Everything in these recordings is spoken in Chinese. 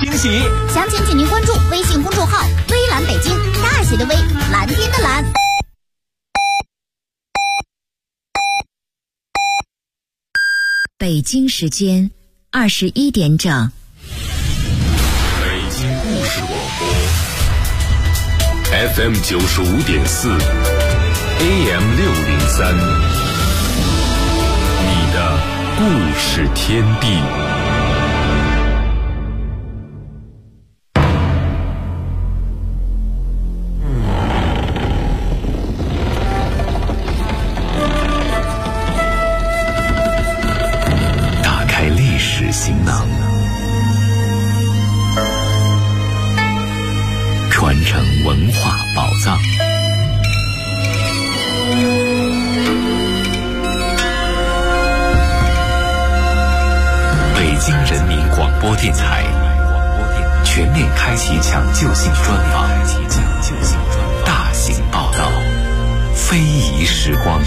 惊喜。 详情请您关注微信公众号“微蓝北京”，大写的微，蓝天的蓝。 北京时间21点整。 北京故事广播 FM 95.4 AM 603，你的故事天地。打开历史行囊，传承文化宝藏。北京人民广播电台全面开启抢救性专访，大型报道，非遗时光。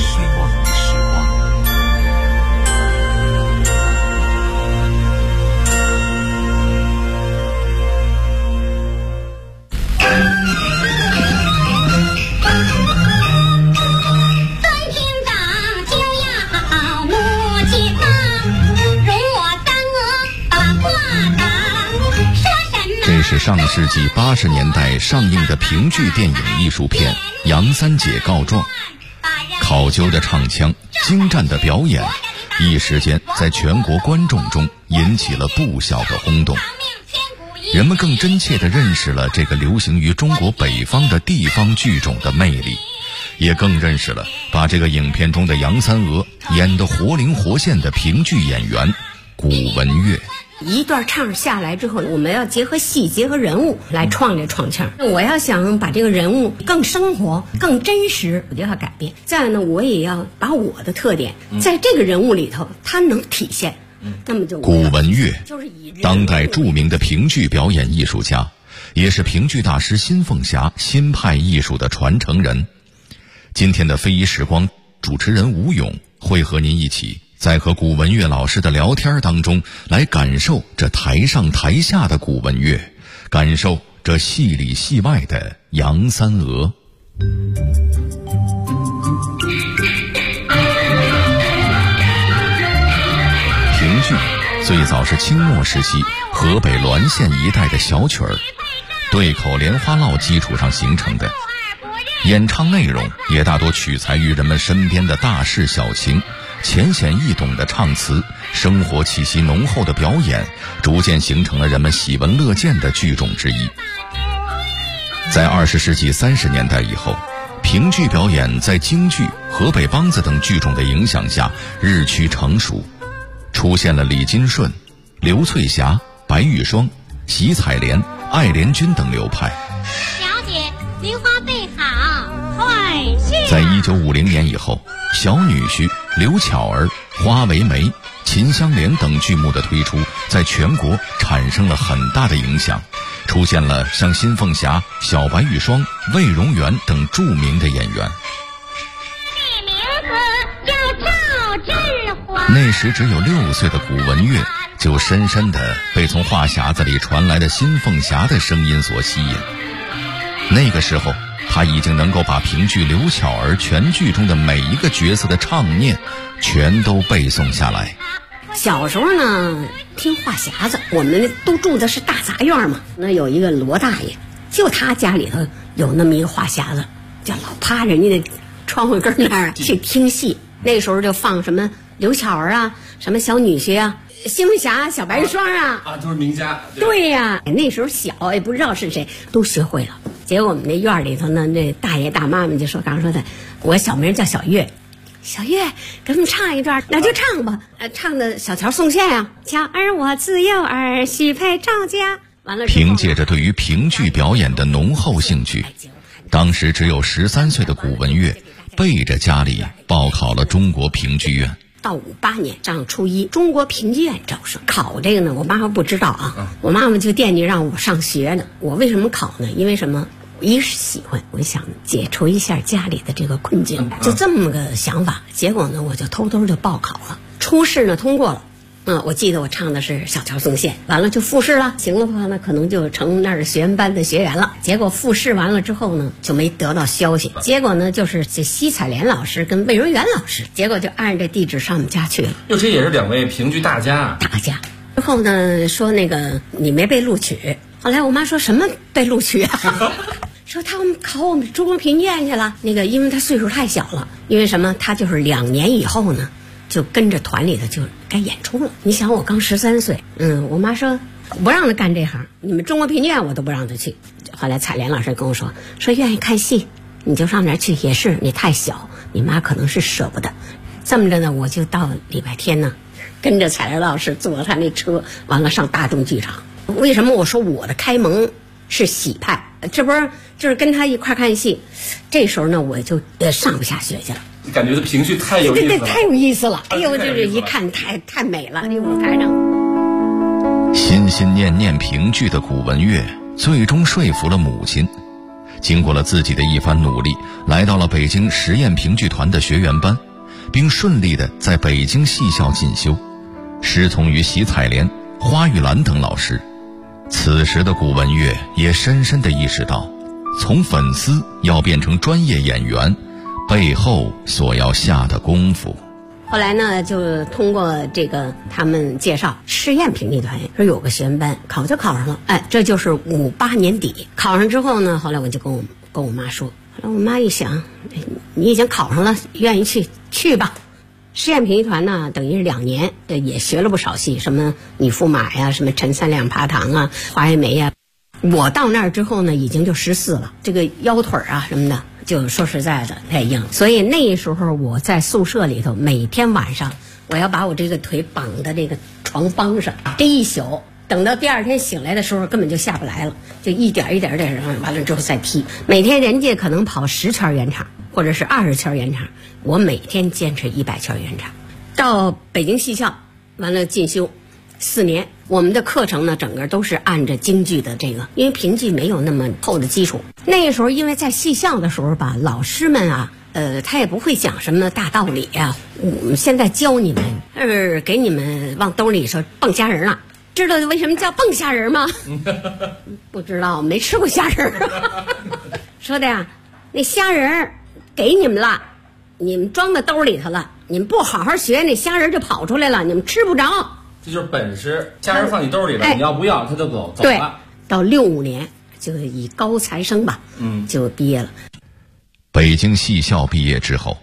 这是上世纪80年代上映的评剧电影艺术片《杨三姐告状》，考究的唱腔，精湛的表演，一时间在全国观众中引起了不小的轰动。人们更真切地认识了这个流行于中国北方的地方剧种的魅力，也更认识了把这个影片中的杨三娥演得活灵活现的评剧演员古文月。 一段唱下来之后，我们要结合戏结合人物来创这创腔。我要想把这个人物更生活更真实，我就要改变。再呢，我也要把我的特点在这个人物里头它能体现。那么就古文月，当代著名的评剧表演艺术家，也是评剧大师新凤霞新派艺术的传承人。今天的非遗时光，主持人吴勇会和您一起在和古文月老师的聊天当中，来感受这台上台下的古文月，感受这戏里戏外的杨三娥。评剧最早是清末时期河北滦县一带的小曲儿，对口莲花落基础上形成的，演唱内容也大多取材于人们身边的大事小情，浅显易懂的唱词，生活气息浓厚的表演，逐渐形成了人们喜闻乐见的剧种之一。在20世纪30年代以后，评剧表演在京剧、河北梆子等剧种的影响下日趋成熟，出现了李金顺、刘翠霞、白玉霜、席彩莲、艾莲君等流派。 小姐，梨花备好，快去。 在1950年以后，小女婿、刘巧儿、花为媒、秦香莲等剧目的推出，在全国产生了很大的影响，出现了像新凤霞、小白玉霜、魏荣元等著名的演员。 这名字叫赵振华。 那时只有6岁的古文月，就深深地被从话匣子里传来的新凤霞的声音所吸引。那个时候，他已经能够把评剧刘巧儿全剧中的每一个角色的唱念全都背诵下来。 小时候呢，听话匣子，我们都住的是大杂院嘛。那有一个罗大爷，就他家里头有那么一个话匣子，就老趴人家的窗户根那儿去听戏。那时候就放什么刘巧儿啊，什么小女婿啊，新凤霞、小白玉霜啊， 都是名家。 对呀，那时候小也不知道是谁，都学会了。结果我们那院里头呢，那大爷大妈们就说，刚说的，我小名叫小月。小月，给我们唱一段，那就唱吧。唱的小桥送线啊，巧儿我自幼儿许配赵家。完了， 凭借着对于评剧表演的浓厚兴趣，当时只有13岁的古文月背着家里报考了中国评剧院。 到58年上初一，中国评剧院招生。考这个呢，我妈妈不知道啊，我妈妈就惦记让我上学呢。我为什么考呢？因为什么？一是喜欢，我想解除一下家里的这个困境，就这么个想法。结果呢，我就偷偷就报考了，初试呢通过了， 我记得我唱的是小桥松线，完了就复试了，行了的话呢，可能就成那儿学员班的学员了。结果复试完了之后呢，就没得到消息。结果呢，就是这西彩莲老师跟魏荣元老师，结果就按着地址上我们家去了。 哟，这也是2位评剧大家。 之后呢，说那个你没被录取。后来我妈说什么被录取啊？说他们考我们中国评剧院去了。那个因为他岁数太小了，因为什么？他就是2年以后呢，就跟着团里头就该演出了。你想我刚13岁，我妈说不让他干这行，你们中国评剧院我都不让他去。后来彩莲老师跟我说愿意看戏，你就上那儿去。也是你太小，你妈可能是舍不得。这么着呢，我就到礼拜天呢，跟着彩莲老师坐他那车，完了上大众剧场。为什么我说我的开蒙是喜派？这不是就是跟他一块看戏，这时候呢我就上不下学去了。 感觉这评剧太有意思了， 对，太有意思了。哎呦，就是一看太美了，那舞台上。 心心念念评剧的古文月，最终说服了母亲，经过了自己的一番努力，来到了北京实验评剧团的学员班，并顺利地在北京戏校进修，师从于席彩莲、花玉兰等老师。此时的古文月也深深地意识到，从粉丝要变成专业演员，背后所要下的功夫。 后来呢，就通过这个他们介绍，实验评剧团说有个学员班，考上了。这就是58年底考上之后呢，后来我就跟我妈说，后来我妈一想，你已经考上了，愿意去吧。实验评剧团呢，等于是2年，也学了不少戏，什么女驸马呀，什么陈三两爬堂啊，花月梅呀。我到那儿之后呢，已经就14了，这个腰腿啊什么的，就说实在的太硬。所以那时候我在宿舍里头，每天晚上我要把我这个腿绑在这个床帮上，这一宿，等到第2天醒来的时候，根本就下不来了，就一点一点完了之后再踢。每天人家可能跑10圈圆场，或者是20圈圆场，我每天坚持100圈圆场。到北京戏校，完了进修4年。我们的课程呢，整个都是按着京剧的这个，因为评剧没有那么厚的基础。那个时候，因为在戏校的时候吧，老师们啊，他也不会讲什么大道理啊。我们现在教你们，给你们往兜里说蹦虾仁了。知道为什么叫蹦虾仁吗？不知道，没吃过虾仁。说的呀，那虾仁给你们了，你们装到兜里头了，你们不好好学，那虾仁就跑出来了，你们吃不着。 这就是本事，虾仁放你兜里了，你要不要他就走了。 对，到65年就以高材生吧，就毕业了。 北京戏校毕业之后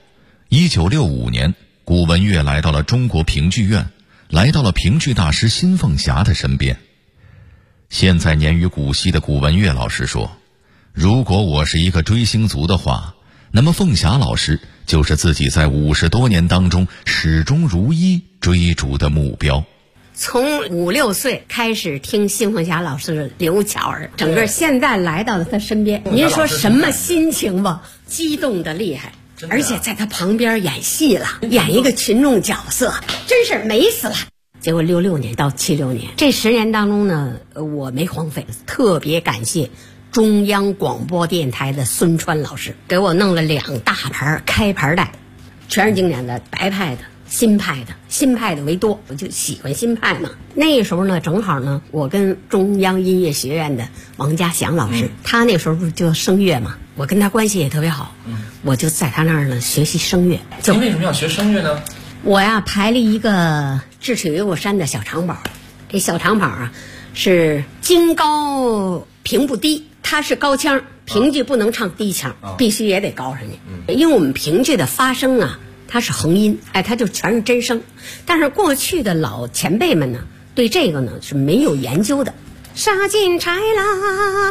，1965年，古文月来到了中国评剧院，来到了评剧大师辛凤霞的身边。现在年逾古稀的古文月老师说，如果我是一个追星族的话，那么凤霞老师就是自己在50多年当中始终如一追逐的目标。 从5、6岁开始听辛凤霞老师的刘巧儿，整个现在来到了他身边，您说什么心情吧？激动的厉害，而且在他旁边演戏了，演一个群众角色，真是美死了。结果66年到76年这10年当中呢，我没荒废，特别感谢中央广播电台的孙川老师，给我弄了2大盘开盘带，全是经典的，白派的、新派的为多，我就喜欢新派嘛。那时候呢，正好呢，我跟中央音乐学院的王家祥老师，他那时候不是就声乐嘛，我跟他关系也特别好，我就在他那儿呢学习声乐。 你为什么要学声乐呢？ 我呀排了一个智取威虎山的小长宝，这小长宝啊是京高平不低，它是高腔，评剧不能唱低腔，必须也得高上去，因为我们评剧的发声啊，它是横音，它就全是真声。但是过去的老前辈们呢，对这个呢是没有研究的。杀进柴啦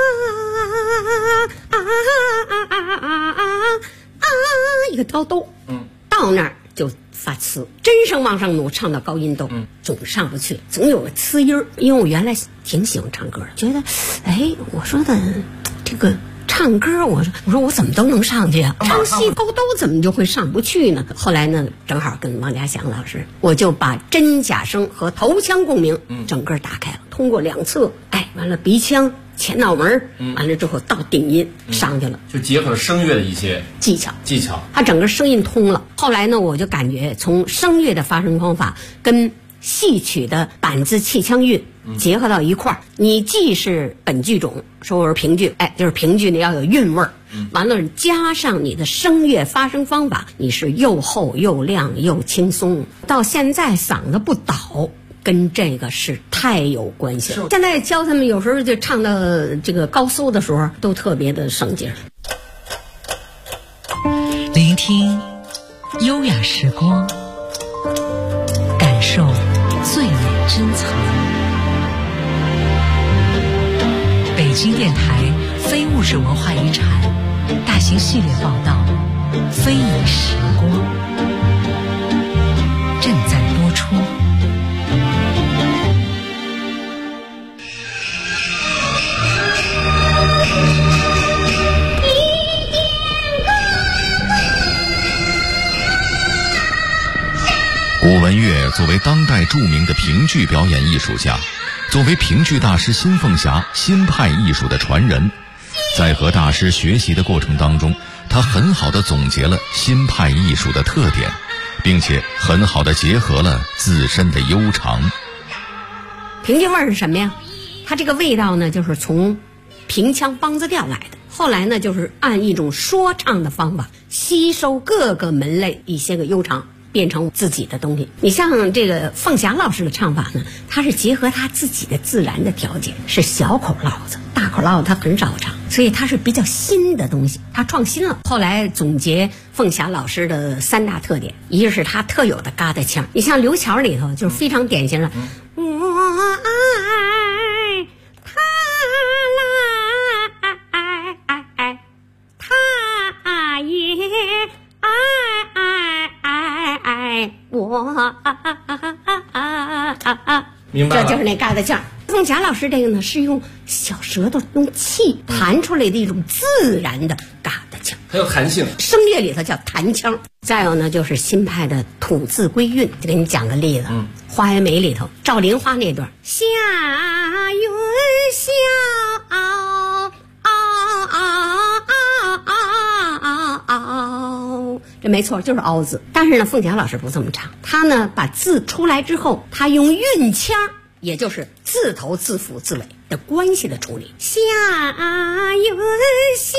一个高兜，到那儿就发呲，真声往上努，唱到高音兜，总上不去，总有个呲音儿。因为我原来挺喜欢唱歌的，觉得，我说的这个唱歌，我说我怎么都能上去啊？唱戏高兜怎么就会上不去呢？后来呢，正好跟王家祥老师，我就把真假声和头腔共鸣整个打开了，通过2侧，完了鼻腔、前脑门，完了之后到顶音上去了， 就结合了声乐的一些技巧，它整个声音通了。后来呢，我就感觉从声乐的发声方法跟戏曲的板子气腔韵结合到一块儿，你既是本剧种，说我是评剧，就是评剧呢要有韵味儿，完了加上你的声乐发声方法，你是又厚又亮又轻松，到现在嗓子不倒，跟这个是太有关系了。现在教他们有时候就唱到这个高搜的时候，都特别的省劲儿。 聆听优雅时光，感受最美珍藏。北京电台非物质文化遗产大型系列报道《非遗时光》正在播出。 古文乐作为当代著名的评剧表演艺术家，作为评剧大师辛凤霞新派艺术的传人，在和大师学习的过程当中，他很好地总结了新派艺术的特点，并且很好地结合了自身的悠长。 评剧味儿是什么呀？它这个味道呢，就是从平腔梆子调来的。后来呢，就是按一种说唱的方法，吸收各个门类一些个悠长，变成自己的东西。你像这个凤霞老师的唱法呢，他是结合他自己的自然的条件，是小口烙子，大口烙子他很少唱，所以他是比较新的东西，他创新了。后来总结凤霞老师的3大特点，一个是他特有的嘎达腔，你像刘巧里头就是非常典型的，我爱他啦，他也爱我， 明白了， 这就是那嘎达腔。凤霞老师这个呢，是用小舌头用气弹出来的一种自然的嘎达腔， 它有弹性， 声乐里头叫弹腔。再有呢，就是新派的吐字归韵，就给你讲个例子。花园梅里头赵林花那段，夏云笑这没错，就是凹字。但是呢，凤霞老师不这么唱，他呢把字出来之后，他用韵腔，也就是字头、字腹、字尾的关系的处理。夏云笑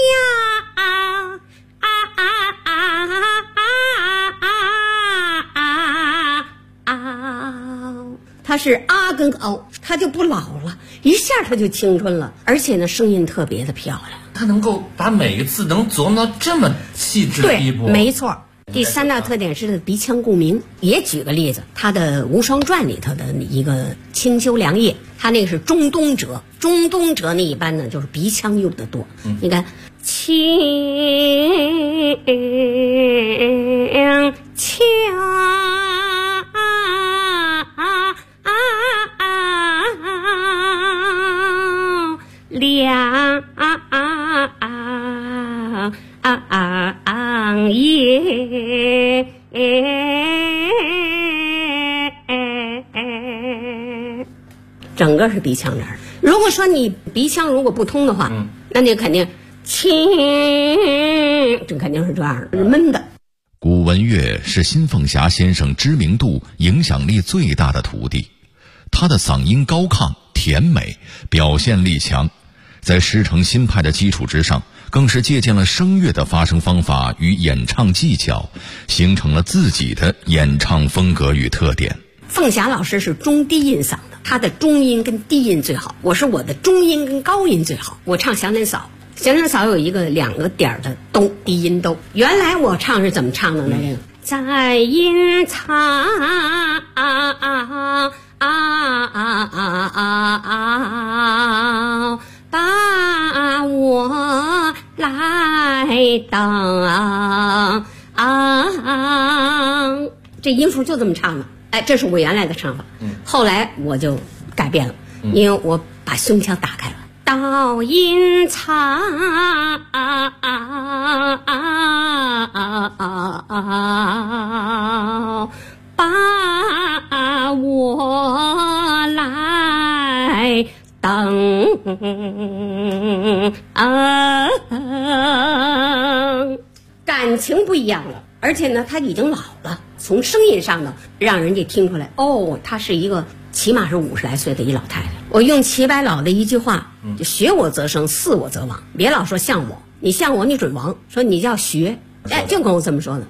它是啊跟凹，它就不老了，一下它就青春了，而且呢声音特别的漂亮。 它能够把每个字能琢磨到这么细致的地步。 对，没错。第3大特点是它的鼻腔共鸣。也举个例子，他的《无双传》里头的一个清秋凉夜，他那个是中东折，中东折呢一般呢就是鼻腔用的多。你看清秋凉夜，整个是鼻腔这儿。如果说你鼻腔如果不通的话，那你肯定这肯定是这样的，闷的。 古文乐是辛凤霞先生知名度、影响力最大的徒弟，他的嗓音高亢、甜美，表现力强，在师承新派的基础之上，更是借鉴了声乐的发声方法与演唱技巧，形成了自己的演唱风格与特点。 凤霞老师是中低音嗓的，她的中音跟低音最好，我的中音跟高音最好。我唱祥林嫂，祥林嫂有一个2个点的哆，低音哆。原来我唱是怎么唱的呢？这个在阴藏把我来当这音符就这么唱的。这是我原来的唱法。后来我就改变了，因为我把胸腔打开了。到阴藏把我来当感情不一样了，而且呢他已经老了， 从声音上呢，让人家听出来，哦，她是一个起码是50来岁的一老太太。我用齐白老的一句话，就学我则生，似我则亡，别老说像我，你像我你准亡，说你叫学，哎，就跟我这么说的。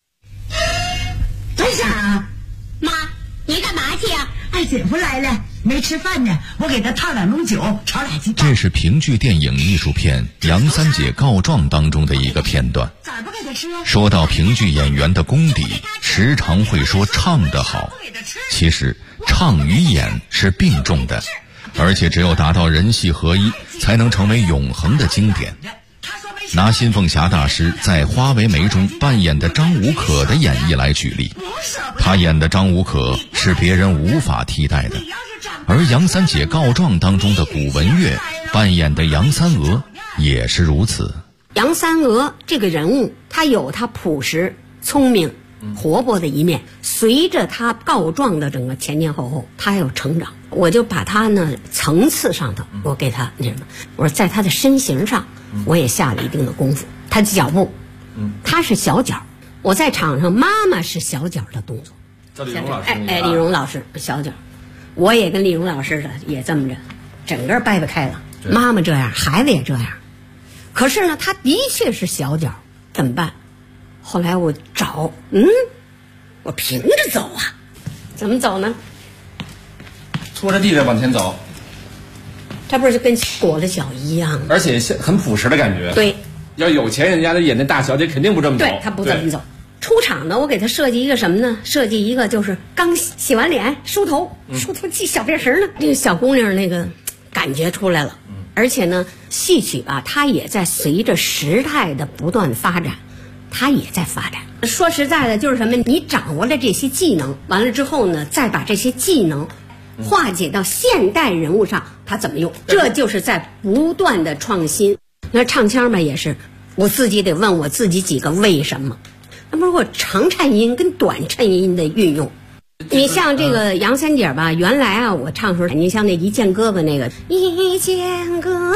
干啥？ 妈，你干嘛去呀？ 二姐夫来了，没吃饭呢，我给他烫2笼酒，炒俩鸡蛋。 这是评剧电影艺术片《杨三姐告状》当中的一个片段。 咋不给他吃？ 说到评剧演员的功底，时常会说唱得好，其实唱与演是并重的，而且只有达到人戏合一，才能成为永恒的经典。拿新凤霞大师在《花为媒》中扮演的张无可的演绎来举例，他演的张无可是别人无法替代的，而《杨三姐告状》当中的古文月扮演的杨三娥也是如此。 杨三娥这个人物，她有她朴实、聪明、活泼的一面，随着她告状的整个前前后后，她有成长。我就把她呢层次上头，我给她那什么，我说在她的身形上，我也下了一定的功夫。她的脚步，她是小脚，我在场上妈妈是小脚的动作。 叫李荣老师， 李荣老师小脚，我也跟李荣老师的也这么着，整个掰不开了。妈妈这样，孩子也这样。可是呢，他的确是小脚，怎么办？后来我找，我平着走啊，怎么走呢？ 拖着地着往前走， 他不是跟裹了脚一样吗？ 而且很朴实的感觉。 对， 要有钱人家的演那大小姐肯定不这么走。 对，他不这么走。出场呢，我给他设计一个什么呢？设计一个就是刚洗完脸梳头，梳头系小辫绳呢，这个小姑娘那个感觉出来了。而且呢，戏曲吧，它也在随着时代的不断发展，它也在发展。说实在的，就是什么？你掌握了这些技能，完了之后呢，再把这些技能化解到现代人物上，它怎么用？这就是在不断的创新。那唱腔吧，也是我自己得问我自己几个为什么。那么我长颤音跟短颤音的运用。你像这个杨三姐吧，原来啊，我唱时候，你像那一见哥哥那个一见哥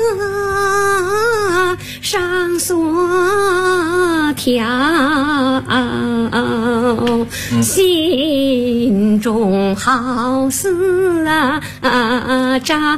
哥上锁条，心中好似扎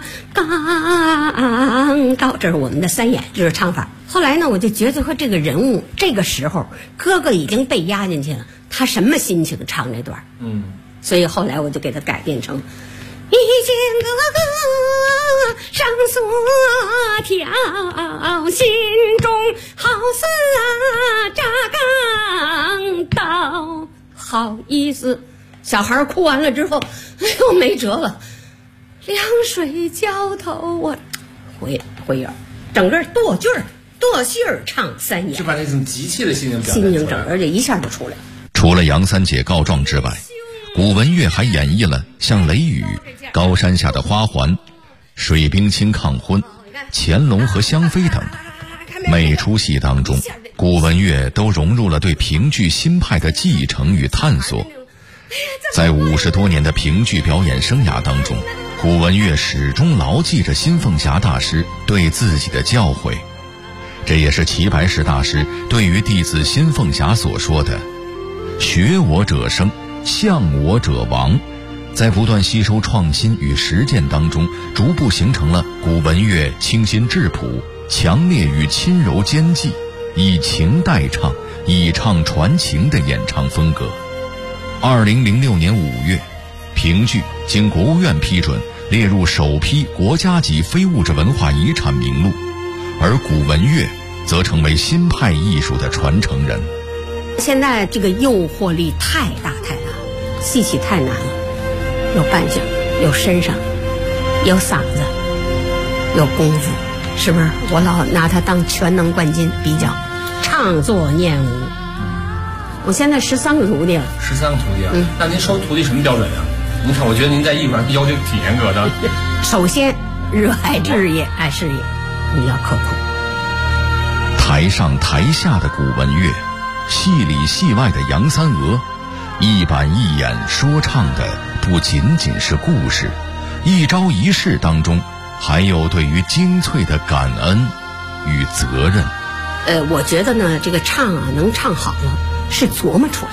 钢刀，这是我们的三眼，这是唱法。后来呢，我就觉得和这个人物，这个时候哥哥已经被压进去了，他什么心情唱这段？所以后来我就给他改变成一见哥哥上锁条，心中好似扎钢刀。好意思，小孩哭完了之后，哎呦没辙了，凉水浇头，我回眼，整个剁句儿唱三眼， 就把那种急切的心情表现心情整个就一下就出来了。 除了杨三姐告状之外，古文月还演绎了像《雷雨》《高山下的花环》《水冰清抗婚》《乾隆和香妃》等。每出戏当中，古文月都融入了对评剧新派的继承与探索。在50多年的评剧表演生涯当中，古文月始终牢记着新凤霞大师对自己的教诲，这也是齐白石大师对于弟子新凤霞所说的学我者生，向我者亡。在不断吸收创新与实践当中，逐步形成了古文月清新质朴、强烈与轻柔兼济，以情代唱，以唱传情的演唱风格。2006年5月，评剧经国务院批准列入首批国家级非物质文化遗产名录，而古文月则成为新派艺术的传承人。 现在这个诱惑力太大，戏曲太难了，有扮相，有身上，有嗓子，有功夫，是不是？我老拿它当全能冠军比较，唱作念武。我现在13个徒弟了。 13个徒弟啊？那您收徒弟什么标准啊？您看，我觉得您在艺术上要求挺严格的。 首先，热爱事业，爱事业，你要刻苦。 台上台下的古文月，戏里戏外的杨三娥，一板一眼说唱的不仅仅是故事，一招一式当中还有对于精粹的感恩与责任。 我觉得呢，这个唱啊，能唱好了是琢磨出来的。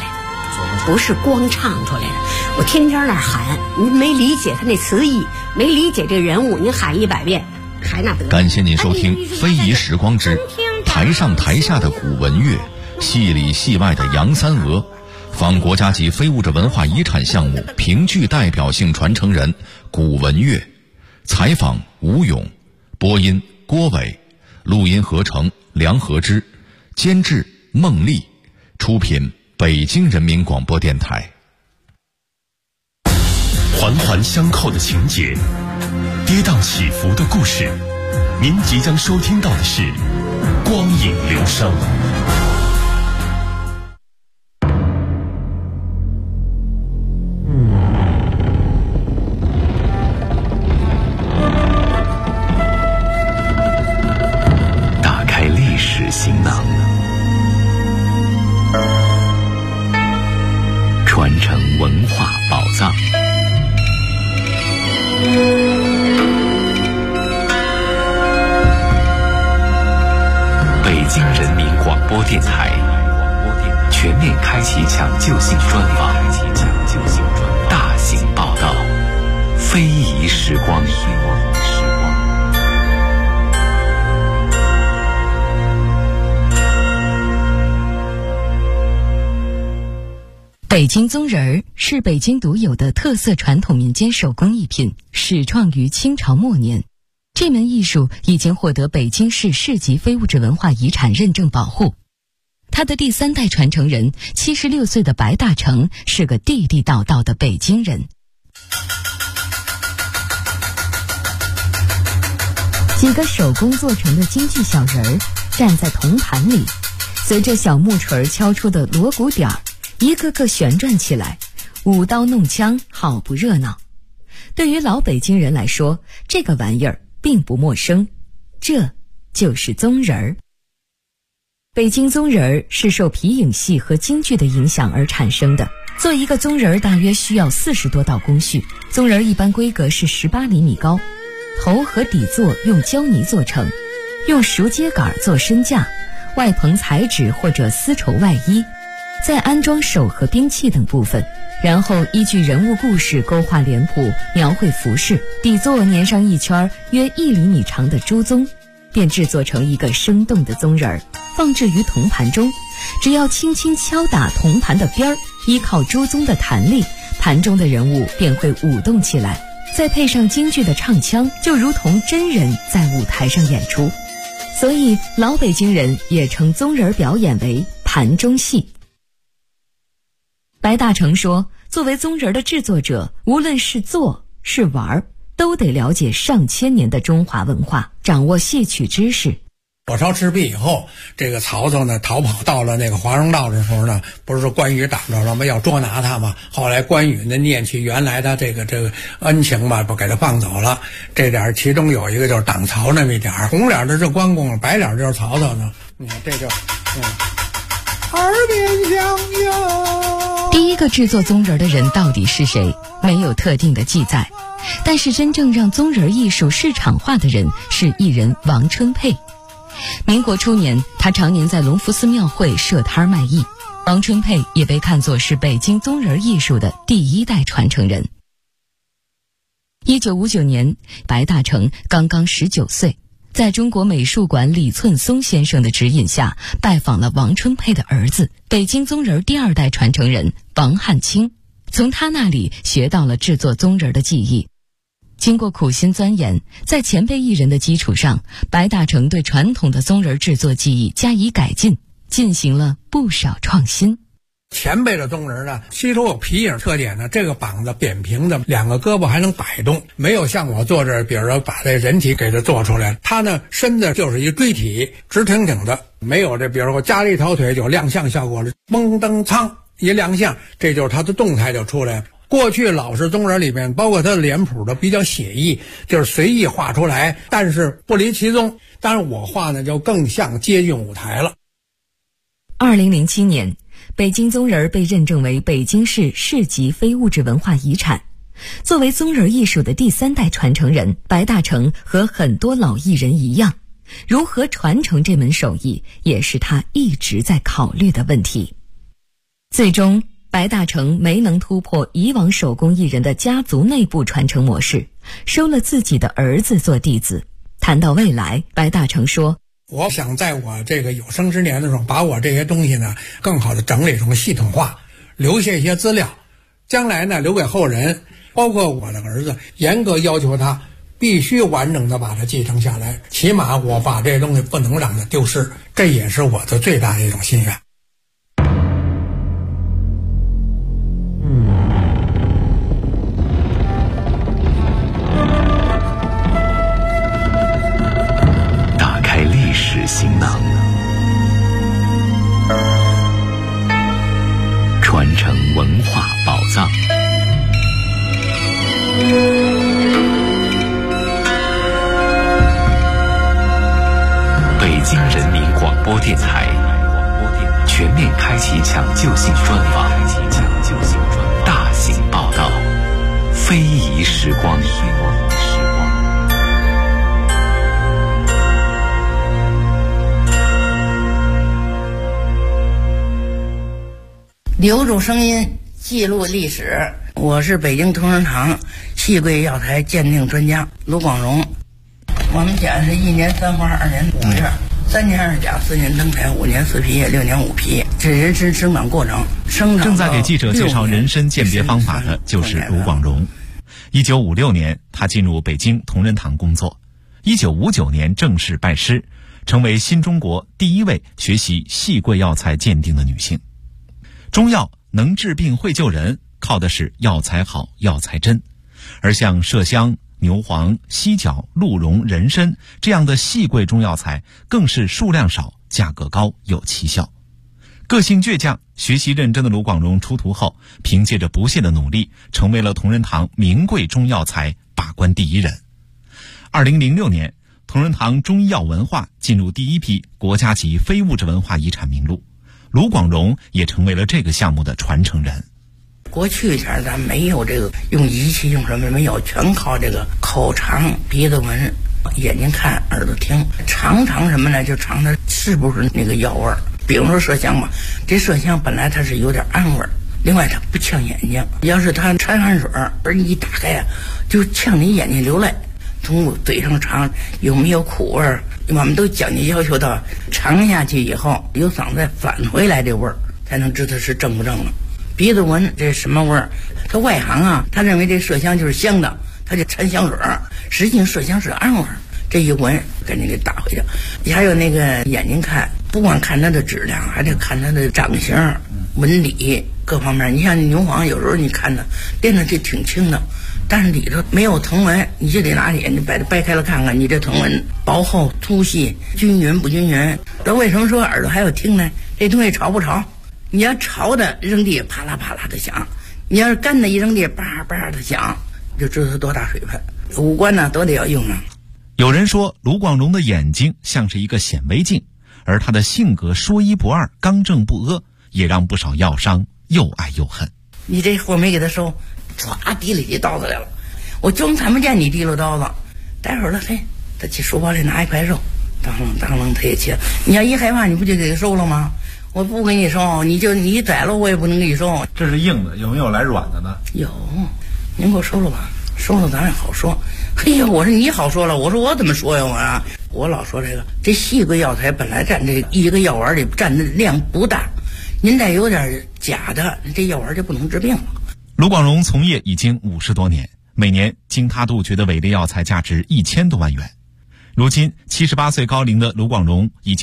不是光唱出来的。我天天那儿喊，您没理解他那词意，没理解这人物，您喊100遍还那得。 感谢您收听《非遗时光之台上台下的古文乐，戏里戏外的杨三娥》，访国家级非物质文化遗产项目评剧代表性传承人古文乐，采访吴勇，播音郭伟，录音合成梁和之，监制孟丽，出品北京人民广播电台。 环环相扣的情节，跌宕起伏的故事，您即将收听到的是光影流声。打开历史行囊，传承文化宝藏。北京人民广播电台全面开启抢救性专访，大型报道，非遗时光。 北京宗人儿是北京独有的特色传统民间手工艺品，始创于清朝末年。这门艺术已经获得北京市市级非物质文化遗产认证保护。他的第3代传承人76岁的白大成是个地地道道的北京人。几个手工做成的京剧小人儿站在铜盘里，随着小木锤敲出的锣鼓点儿，一个个旋转起来，舞刀弄枪，好不热闹。对于老北京人来说，这个玩意儿并不陌生，这就是宗人儿。北京宗人儿是受皮影戏和京剧的影响而产生的。做一个宗人儿大约需要40多道工序，宗人儿一般规格是18厘米高，头和底座用胶泥做成，用熟秸秆做身架，外棚彩纸或者丝绸外衣，再安装手和兵器等部分，然后依据人物故事勾画脸谱，描绘服饰，底座粘上一圈约1厘米长的朱宗，便制作成一个生动的宗人儿，放置于铜盘中。只要轻轻敲打铜盘的边儿，依靠朱宗的弹力，盘中的人物便会舞动起来，再配上京剧的唱腔，就如同真人在舞台上演出。所以老北京人也称宗人表演为盘中戏。白大成说，作为宗人的制作者，无论是做是玩，都得了解上千年的中华文化，掌握戏曲知识。 火烧赤壁以后，这个曹操呢逃跑到了那个华容道的时候呢，不是说关羽挡着了吗？要捉拿他嘛。后来关羽呢念起原来的这个恩情吧，不给他放走了。这点其中有一个就是挡曹那么一点，红脸的是关公，白脸就是曹操呢。你看这就耳边响哟。 第一个制作宗人的人到底是谁？没有特定的记载，但是真正让宗人艺术市场化的人是艺人王春佩。民国初年，他常年在隆福寺庙会设摊卖艺。王春佩也被看作是北京宗人艺术的第1代传承人。1959年，白大成刚刚19岁，在中国美术馆李寸松先生的指引下，拜访了王春佩的儿子，北京宗人第2代传承人王汉卿，从他那里学到了制作宗人的技艺。经过苦心钻研，在前辈艺人的基础上，白大成对传统的宗人制作技艺加以改进，进行了不少创新。 前辈的宗人呢，吸收有皮影特点呢，这个膀子扁平的，2个胳膊还能摆动，没有像我做这，比如说把这人体给它做出来，他呢身子就是一锥体，直挺挺的，没有这，比如说我加了一条腿有亮相效果了，嘣噔苍一亮相，这就是他的动态就出来了。过去老式宗人里面，包括他的脸谱的比较写意，就是随意画出来，但是不离其宗。当然我画呢就更像接近舞台了。 2007年，北京宗人被认证为北京市市级非物质文化遗产。作为宗人艺术的第3代传承人，白大成和很多老艺人一样，如何传承这门手艺，也是他一直在考虑的问题。最终， 白大成没能突破以往手工艺人的家族内部传承模式，收了自己的儿子做弟子。谈到未来，白大成说， 我想在我这个有生之年的时候，把我这些东西呢更好的整理成系统化，留下一些资料，将来呢留给后人，包括我的儿子，严格要求他必须完整的把它继承下来，起码我把这些东西不能让它丢失，这也是我的最大的一种心愿。 打开历史行囊，传承文化宝藏。北京人民广播电台全面开启抢救性专访，大型报道，非遗时光。 留住声音，记录历史。我是北京同仁堂细桂药材鉴定专家卢广荣。我们家是1年3花2年5叶，3年2甲4年登台5年4皮叶6年5皮，这人参生长过程。 正在给记者介绍人参鉴别方法的就是卢广荣。1956年，他进入北京同仁堂工作。1959年正式拜师，成为新中国第一位学习细桂药材鉴定的女性。中药能治病会救人，靠的是药材好药材真，而像麝香、牛黄、犀角、鹿茸、人参这样的细桂中药材更是数量少、价格高、有奇效。个性倔强、学习认真的卢广荣出徒后，凭借着不懈的努力，成为了同仁堂名贵中药材把关第一人。2006年，同仁堂中医药文化进入第一批国家级非物质文化遗产名录，卢广荣也成为了这个项目的传承人。 过去前咱没有这个用仪器用什么没有，全靠这个口尝、鼻子闻、眼睛看、耳朵听，尝什么呢？就尝它是不是那个药味儿。比如说麝香吧，这麝香本来它是有点氨味儿，另外它不呛眼睛，要是它掺汗水而你一打开啊，就呛你眼睛流泪。从嘴上尝有没有苦味儿，我们都讲究要求到尝下去以后有嗓子返回来这味儿，才能知道是正不正了。鼻子闻这什么味儿？他外行啊，他认为这麝香就是香的，他就掺香水儿，实际上麝香是氨味儿。这一闻赶紧给打回去。还有那个眼睛看，不光看它的质量，还得看它的长形、纹理各方面。你像牛黄，有时候你看它练的这挺轻的，但是里头没有藤纹，你就得拿眼睛把它掰开了看看，你这藤纹薄厚、粗细、均匀不均匀。这为什么说耳朵还要听呢？这东西潮不潮？你要潮的扔地啪啦啪啦的响，你要是干的一扔地叭叭的响，就知道它多大水分。五官呢都得要用啊。 有人说卢广荣的眼睛像是一个显微镜，而他的性格说一不二、刚正不阿，也让不少药商又爱又恨。 你这货没给他收，唰提了起刀子来了，我装看不见你提溜刀子。待会儿了，嘿，他去书包里拿一块肉，当啷他也切。你要一害怕，你不就给他收了吗？我不给你收，你宰了我也不能给你收。 这是硬的，有没有来软的呢？ 有，您给我收了吧，收了咱也好说。嘿呀，我说你好说了，我说我怎么说呀？我老说这细桂药材本来占这一个药丸里占的量不大，您再有点假的，这药丸就不能治病了。 卢广荣从业已经50多年，每年经他杜绝的伪劣药材价值1000多万元。如今78岁高龄的卢广荣已经